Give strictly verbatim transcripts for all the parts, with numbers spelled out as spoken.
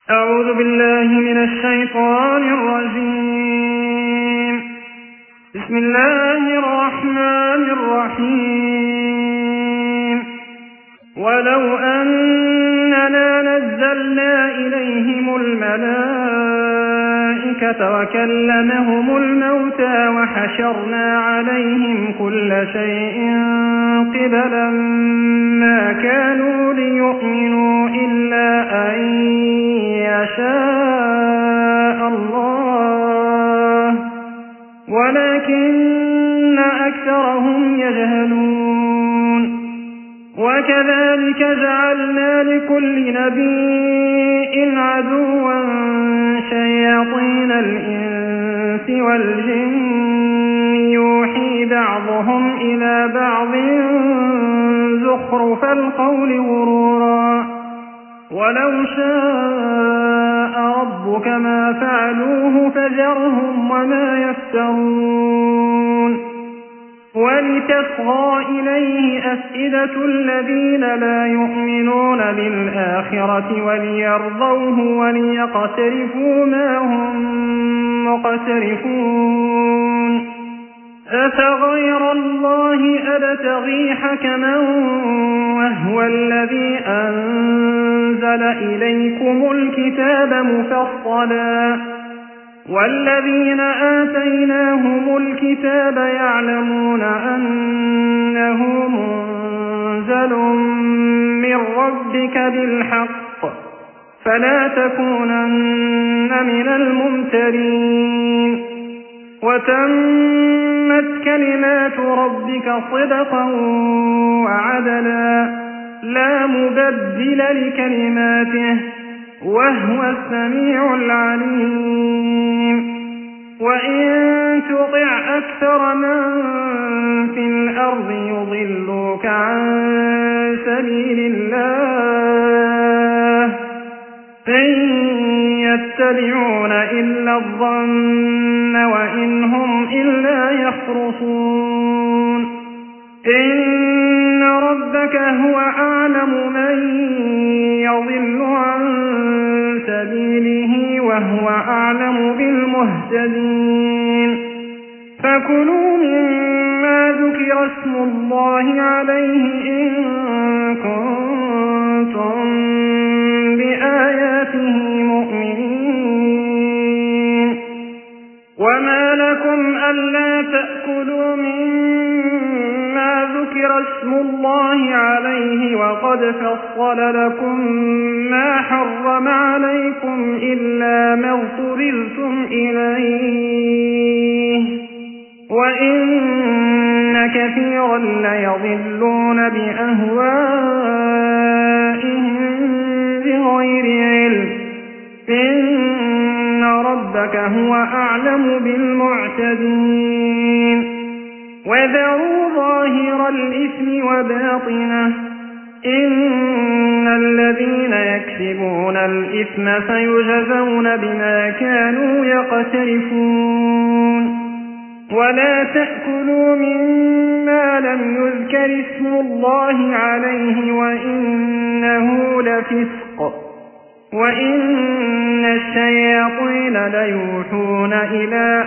أعوذ بالله من الشيطان الرجيم. بسم الله الرحمن الرحيم. ولو أننا نزلنا إليهم الملائكة وكلمهم الموتى وحشرنا عليهم كل شيء قبلا ما كانوا ليؤمنوا إلا أن يشاء الله ولكن أكثرهم يجهلون. وكذلك جعلنا لكل نبي عدوا شياطين الإنس والجن يوحي بعضهم إلى بعض زخرف القول غرورا ولو شاء ربك ما فعلوه فذرهم وما يفترون. ولتصغى إليه أفئدة الذين لا يؤمنون بالآخرة وليرضوه وليقترفوا ما هم مقترفون. أفغير الله أبتغي حكما وهو الذي أنزل إليكم الكتاب مفصلا والذين آتيناهم الكتاب يعلمون أنه منزل من ربك بالحق فلا تكونن من الممترين. وتمت كلمات ربك صدقا وعدلا لا مبدل لكلماته وهو السميع العليم. وإن تطع أكثر من في الأرض يضلوك عن سبيل الله إن يتبعون إلا الظن وإن هم إلا يخرصون. إن ربك هو أعلم من يضل عن سبيله وهو أعلم بالمهتدين. فكلوا مما ذكر اسم الله عليه إن كنتم بآياته مؤمنين. وما لكم ألا تأكلوا مما ذكر اسم الله عليه وقد فصل لكم ما حرم عليكم إلا ما اضطررتم إليه وإن كثيرا ليضلون بأهوائهم بغير علم. إن ربك هو أعلم بالمعتدين. وذروا ظاهر الإثم وباطنه إن الذين يكسبون الإثم سيجزون بما كانوا يقترفون. ولا تأكلوا مما لم يذكر اسم الله عليه وإنه لفسق وإن الشياطين ليوحون إلى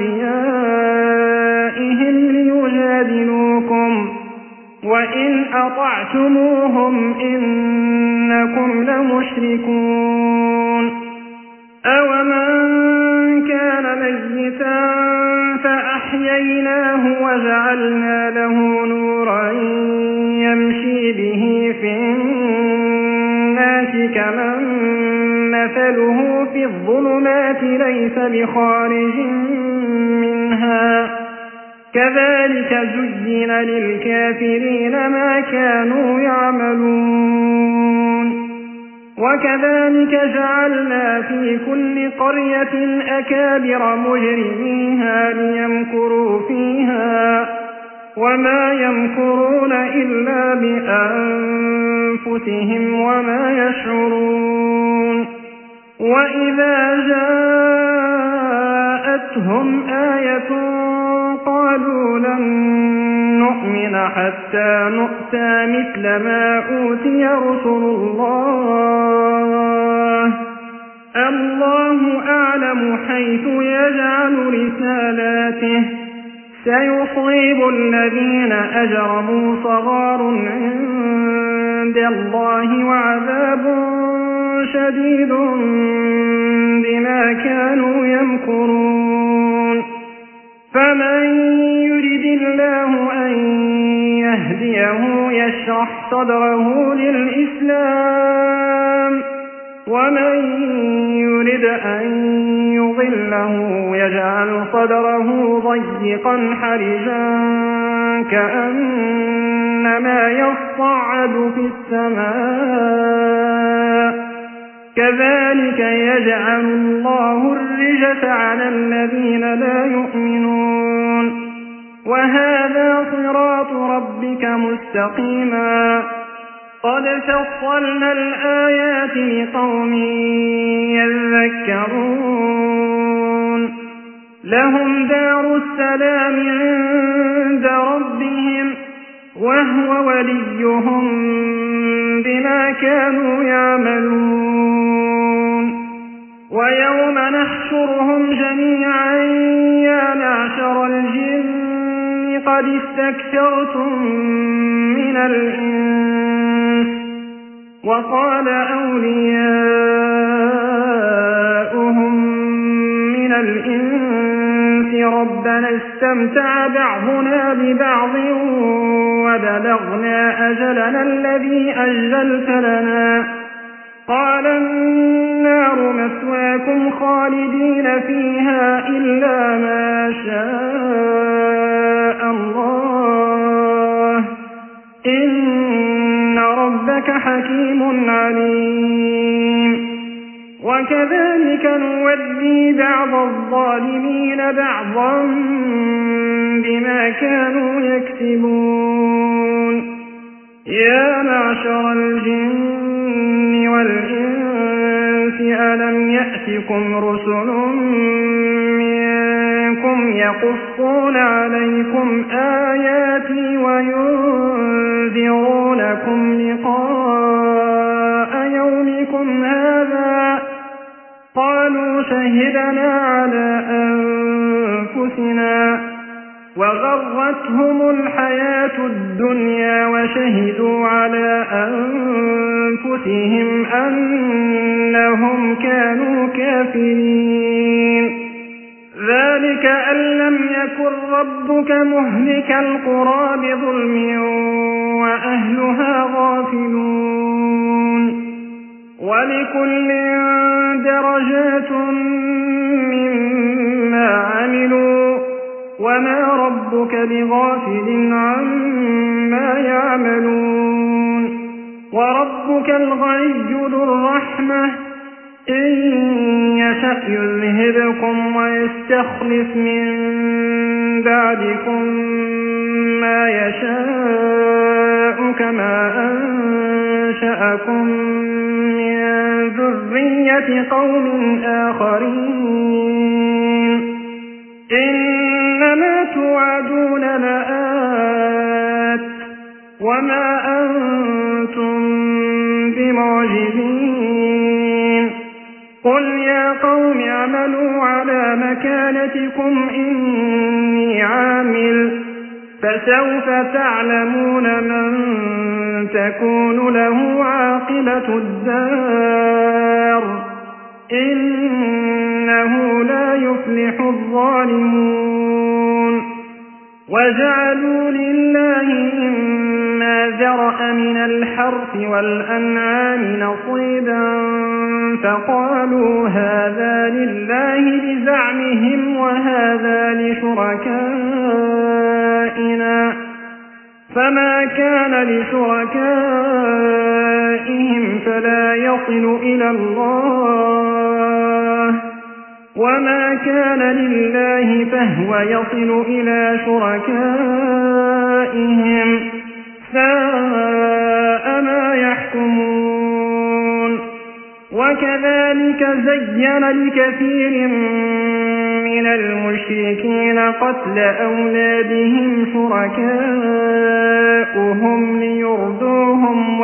أوليائهم ليجادلوكم وإن أطعتموهم إنكم لمشركون. أومن كان ميتا فأحييناه وجعلنا له نورا يمشي به في الناس كمن مثله في الظلمات ليس بخارج منها كذلك زين للكافرين ما كانوا يعملون. وكذلك جعلنا في كل قرية أكابر مجرميها ليمكروا فيها وما يمكرون إلا بأنفسهم وما يشعرون. وإذا جاءتهم آية قالوا لن نؤمن حتى نؤتى مثل ما أوتي رسل الله يعلم حيث يجعل رسالاته سيصيب الذين أجرموا صغار عند الله وعذاب شديد بما كانوا يمكرون فمن يرد الله أن يهديه يشرح صدره للإسلام ومن يرد أن يضله يجعل صدره ضيقا حرجا كأنما يصعد في السماء كذلك يجعل الله الرجس على الذين لا يؤمنون وهذا صراط ربك مستقيما قد فصلنا الآيات لقوم يذكرون لهم دار السلام عند ربهم وهو وليهم بما كانوا يعملون ويوم نحشرهم جميعا يا معشر الجن قد استكثرتم من الإنس وقال أولياؤهم من الإنس ربنا استمتع بعضنا ببعض وبلغنا أجلنا الذي أجلت لنا قال النار مثواكم خالدين فيها إلا ما شاء الله إن ربك حكيم عليم وكذلك نولي بعض الظالمين بعضا بما كانوا يكسبون يا معشر الجن والإنس ألم يأتكم رسل منكم يقصون عليكم آياتي وينذرونكم لقاء يومكم هذا قالوا شهدنا على أنفسنا وغرتهم الحياة الدنيا وشهدوا على أنفسهم أنهم كانوا كافرين ذلك أن لم يكن ربك مهلك القرى بظلم وأهلها غافلون ولكل درجات مما عملوا وما ربك بغافل عما يعملون وربك الغني ذو الرحمة إن يشأ يذهبكم ويستخلف من بعدكم ما يشاء كما أنشأكم من ذرية قوم آخرين إنما توعدون لآت وما أنتم بمعجزين قل يا قوم اعملوا على مكانتكم إني عامل فسوف تعلمون من تكون له عاقبة الدار إنه لا يفلح الظالمون وجعلوا لله مما ذرأ من الحرث والأنعام نصيبا فقالوا هذا لله بزعمهم وهذا لشركائنا فما كان لشركائهم فلا يصل إلى الله وما كان لله فهو يصل إلى شركائهم ساء ما يحكمون وكذلك زين لكثير من المشركين قتل أولادهم شركاؤهم ليردوهم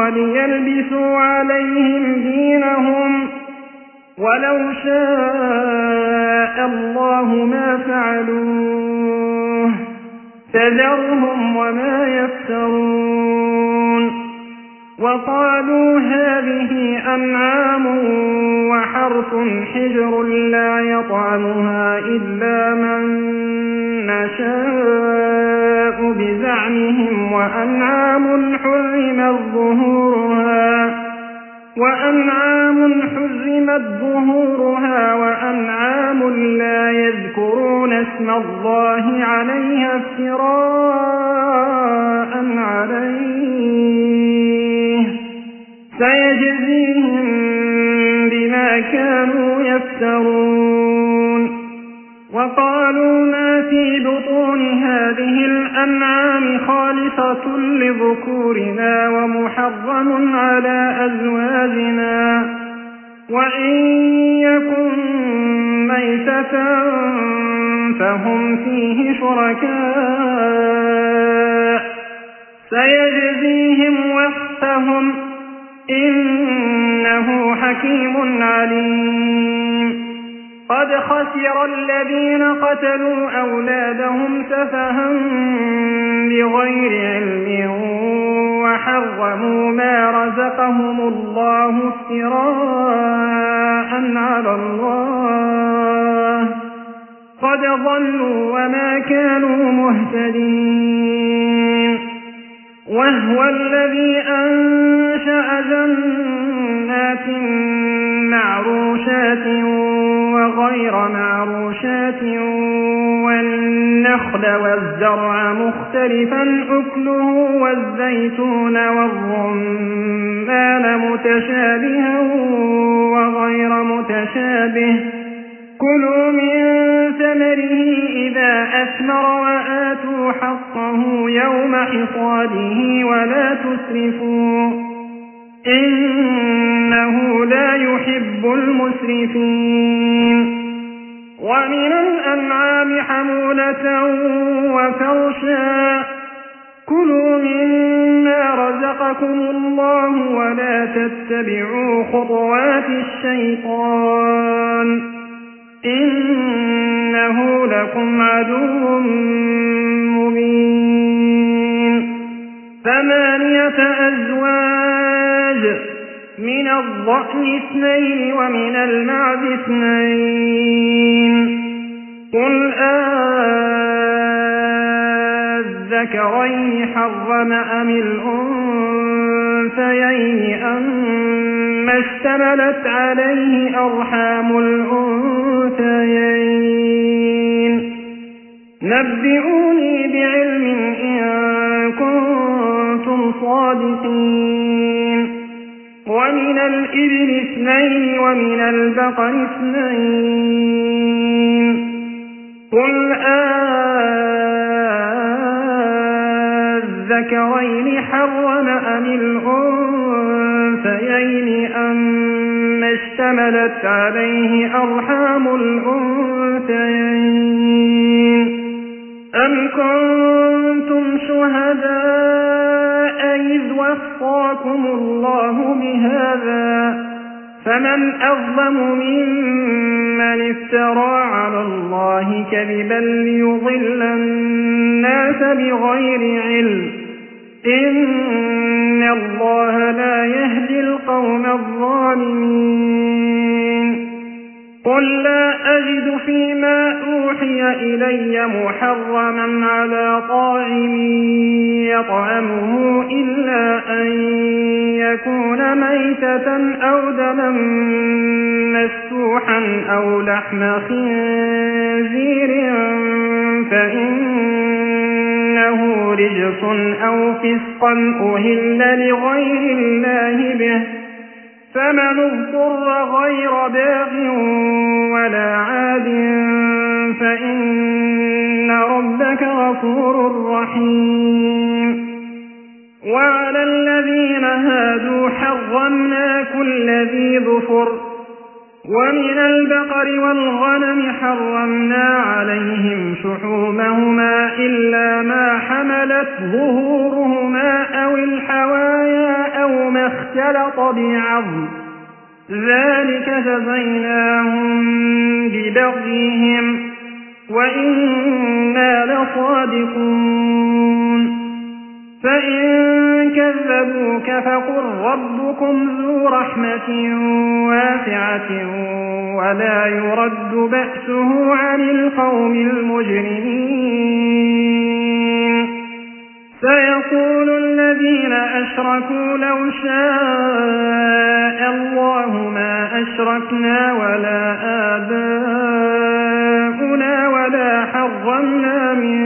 وليلبسوا عليهم دينهم ولو شاء شاء الله ما فعلوه فذرهم وما يفترون وقالوا هذه أنعام وحرث حجر لا يطعمها إلا من نشاء بزعمهم وأنعام حرمت ظهورها وأنعام حرمت ظهورها وأنعام لا يذكرون اسم الله عليها افتراء عليه سيجزيهم بما كانوا يفترون وقالوا ما في بطون هذه الأنعام خالصة لذكورنا ومحرم على أزواجنا وإن يكن ميتة فهم فيه شركاء سيجزيهم وصفهم إنه حكيم عليم قد خسر الذين قتلوا أولادهم سفها بغير علم وحرموا ما رزقهم الله افتراء على الله قد ضلوا وما كانوا مهتدين وهو الذي أنشأ جنات معروشات وغير معروشات والنخل والزرع مختلفا أكله والزيتون والرمان متشابها وغير متشابه كلوا من ثمره إذا أثمر وآتوا حقه يوم حصاده ولا تسرفوا إنه لا يحب المسرفين ومن الأنعام حمولة وفرشا كلوا مما رزقكم الله ولا تتبعوا خطوات الشيطان إنه لكم عدو مبين ثمانية أزواج من الضأن اثنين ومن المعز اثنين قل أذكرين حرم أم الأنثيين أما اشتملت عليه أرحام الأنثيين نبئوني بعلم إن كنتم صادقين ومن الإبل اثنين ومن البقر اثنين قل أذكرين حرم أم الأنثيين أما اشتملت عليه أرحام الأنثيين أم كنتم شهداء إذ وصاكم الله بهذا فمن أظلم ممن افترى على الله كذبا ليضل الناس بغير علم إن الله لا يهدي القوم الظالمين قل لا أجد فيما أوحي إلي محرما على طاعم يطعمه إلا أن يكون ميتة أو دما مسفوحا أو لحم خنزير فإنه رجس أو فسقا أهل لغير الله به فمن اضطر غير باغ ولا عاد فإن ربك غفور رحيم وعلى الذين هادوا حرمنا كل ذي ظفر ومن البقر والغنم حرمنا عليهم شحومهما إلا ما حملت ظهورهما أو الحوايا أو ما اختلط بعظم ذلك جزيناهم ببغيهم وإنا لصادقون فإن كذبوك فقل ربكم ذو رحمة واسعة ولا يرد بأسه عن القوم المجرمين سيقول الذين أشركوا لو شاء الله ما أشركنا ولا آباؤنا ولا حرمنا من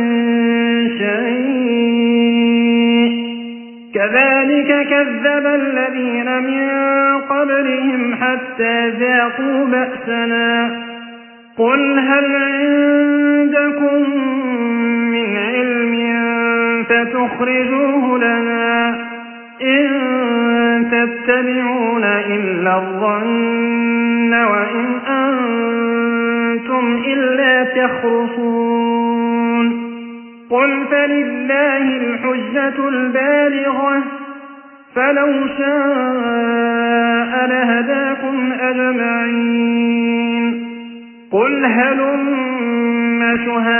شيء كذلك كذب الذين من قبلهم حتى ذاقوا بأسنا قل هل عندكم من علم فتخرجوه لنا إن تتبعون إلا الظن وإن أنتم إلا تخرصون قل فلله الحجة البالغة فلو شاء لهداكم أجمعين قل هلم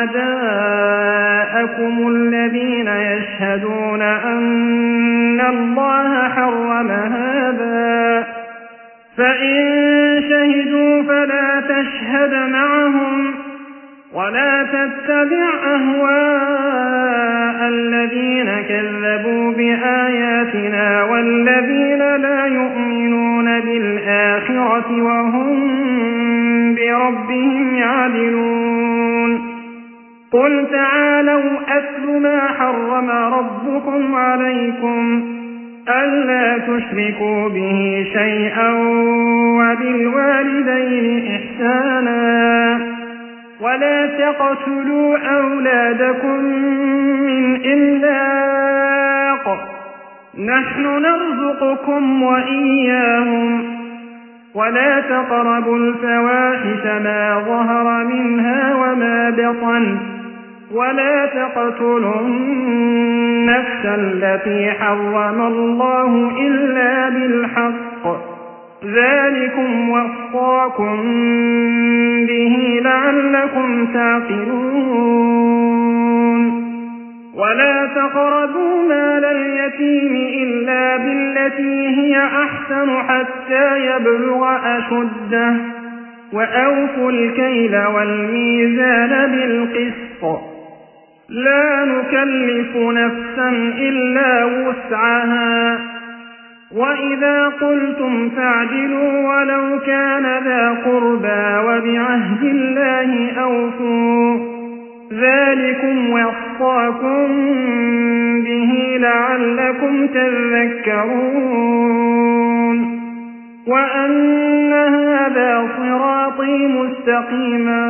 شهداءكم الذين يشهدون أن الله حرم هذا فإن شهدوا فلا تشهد معهم ولا تتبع أهواء الذين كذبوا بآياتنا والذين لا يؤمنون بالآخرة وهم بربهم يعدلون قل تعالوا أتل ما حرم ربكم عليكم ألا تشركوا به شيئا وبالوالدين إحسانا ولا تقتلوا أولادكم من إملاق نحن نرزقكم وإياهم ولا تقربوا الفواحش ما ظهر منها وما بطن ولا تقتلوا النفس التي حرم الله إلا بالحق ذلكم وصاكم به لعلكم تعقلون ولا تقربوا مال اليتيم إلا بالتي هي أحسن حتى يبلغ أشده وأوفوا الكيل والميزان بالقسط لا نكلف نفسا إلا وسعها وإذا قلتم فاعدلوا ولو كان ذا قربى وبعهد الله أوفوا ذلكم وصاكم به لعلكم تذكرون وأن هذا صراطي مستقيما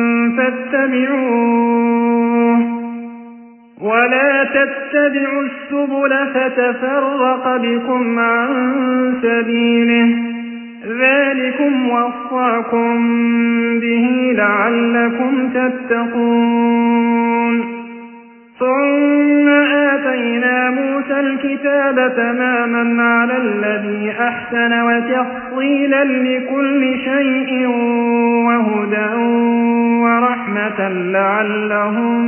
فاتبعوه ولا تتبعوا السبل فتفرق بكم عن سبيله ذلكم وصاكم به لعلكم تتقون ثم آتينا موسى الكتاب تماما على الذي أحسن وتفصيلا لكل شيء وهدى ورحمة لعلهم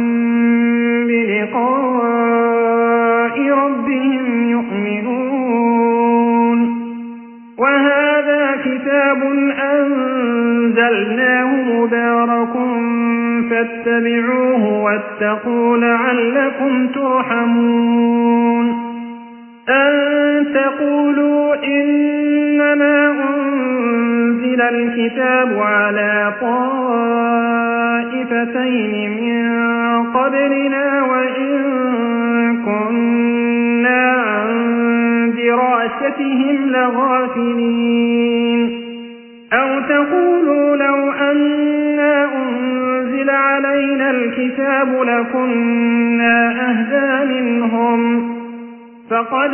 بلقاء ربهم يؤمنون وهذا كتاب أنزلناه مبارك فاتبعوه واتقوا لعلكم ترحمون أن تقولوا إنما أنزل الكتاب على طائفتين من قبلنا وإن كنا عن دراستهم لغافلين أو تقولوا لو أنا أنزل علينا الكتاب لكنا أهدى منهم فقد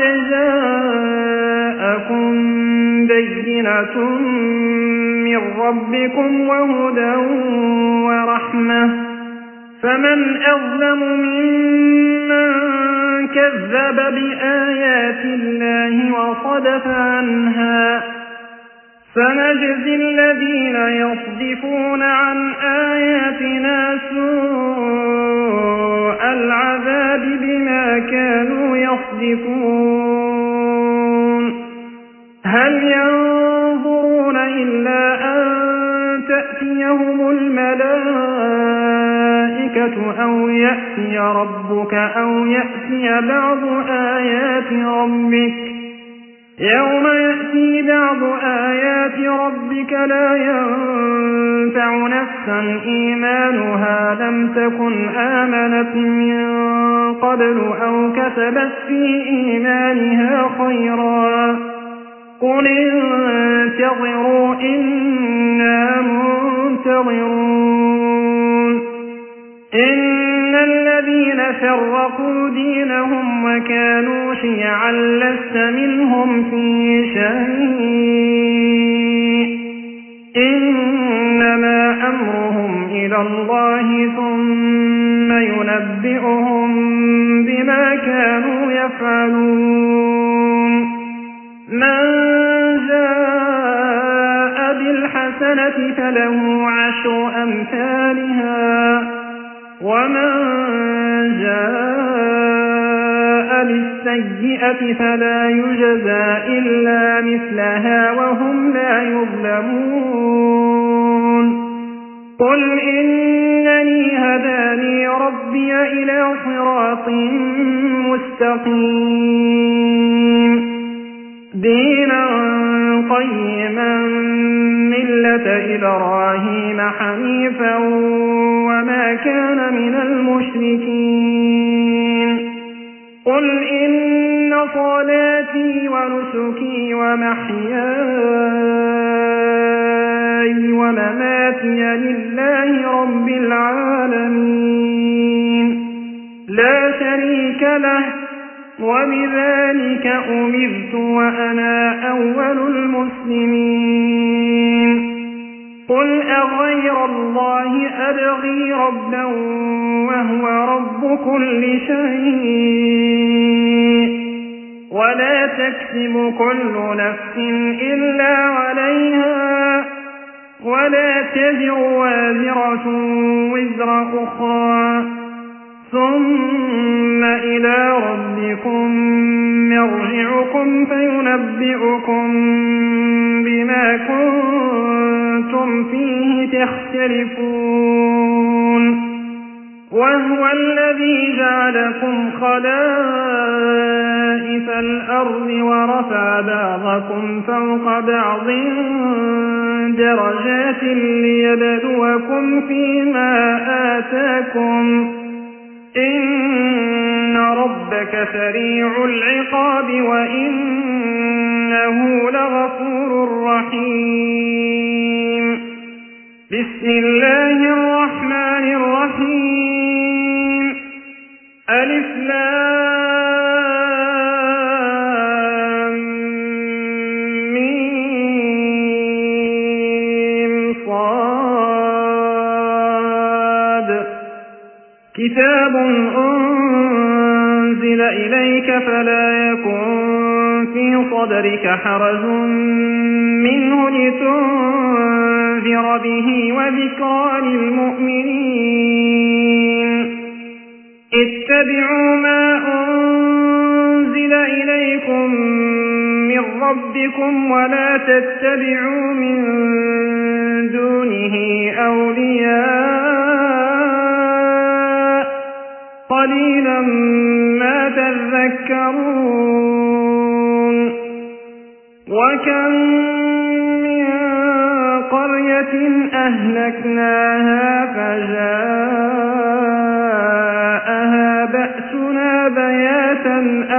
جاءكم بينة من ربكم وهدى ورحمة فمن أظلم ممن كذب بآيات الله وصدف عنها سنجزي الذين يصدفون عن آياتنا سوء تأتيهم الملائكة أو يأتي ربك أو يأتي بعض آيات ربك يوم يأتي بعض آيات ربك لا ينفع نفسا إيمانها لم تكن آمنت من قبل أو كسبت في إيمانها خيرا قل انتظروا إنا منتظرون إن الذين فرقوا دينهم وكانوا شيعا لست منهم في شيء إنما أمرهم إلى الله ثم ينبئهم بما كانوا يفعلون من جاء بالحسنة فله عشر أمثالها ومن جاء بالسيئة فلا يجزى إلا مثلها وهم لا يظلمون قل إنني هداني ربي إلى صراط مستقيم دينا قيما ملة إبراهيم حنيفا وما كان من المشركين قل إن صلاتي ونسكي ومحياي ومماتي لله رب العالمين لا شريك له وبذلك أمرت وأنا أول المسلمين قل أغير الله أبغي ربا وهو رب كل شيء ولا تكسب كل نفس إلا عليها ولا تزر وازرة وزر أخرى ثم إلى ربكم مرجعكم فينبئكم بما كنتم فيه تختلفون وهو الذي جعلكم خلائف الأرض ورفع بعضكم فوق بعض درجات ليبلوكم فيما آتاكم إن ربك سريع العقاب وإنه لغفور رحيم بسم الله الرحمن الرحيم ألف لام ميم صاد كتاب أنزل إليك فلا يكن في صدرك حرج منه لتنذر به وذكرى للمؤمنين اتبعوا ما أنزل إليكم من ربكم ولا تتبعوا من دونه أولياء قليلا ما تذكرون وكم من قرية أهلكناها فجاءها بأسنا بياتا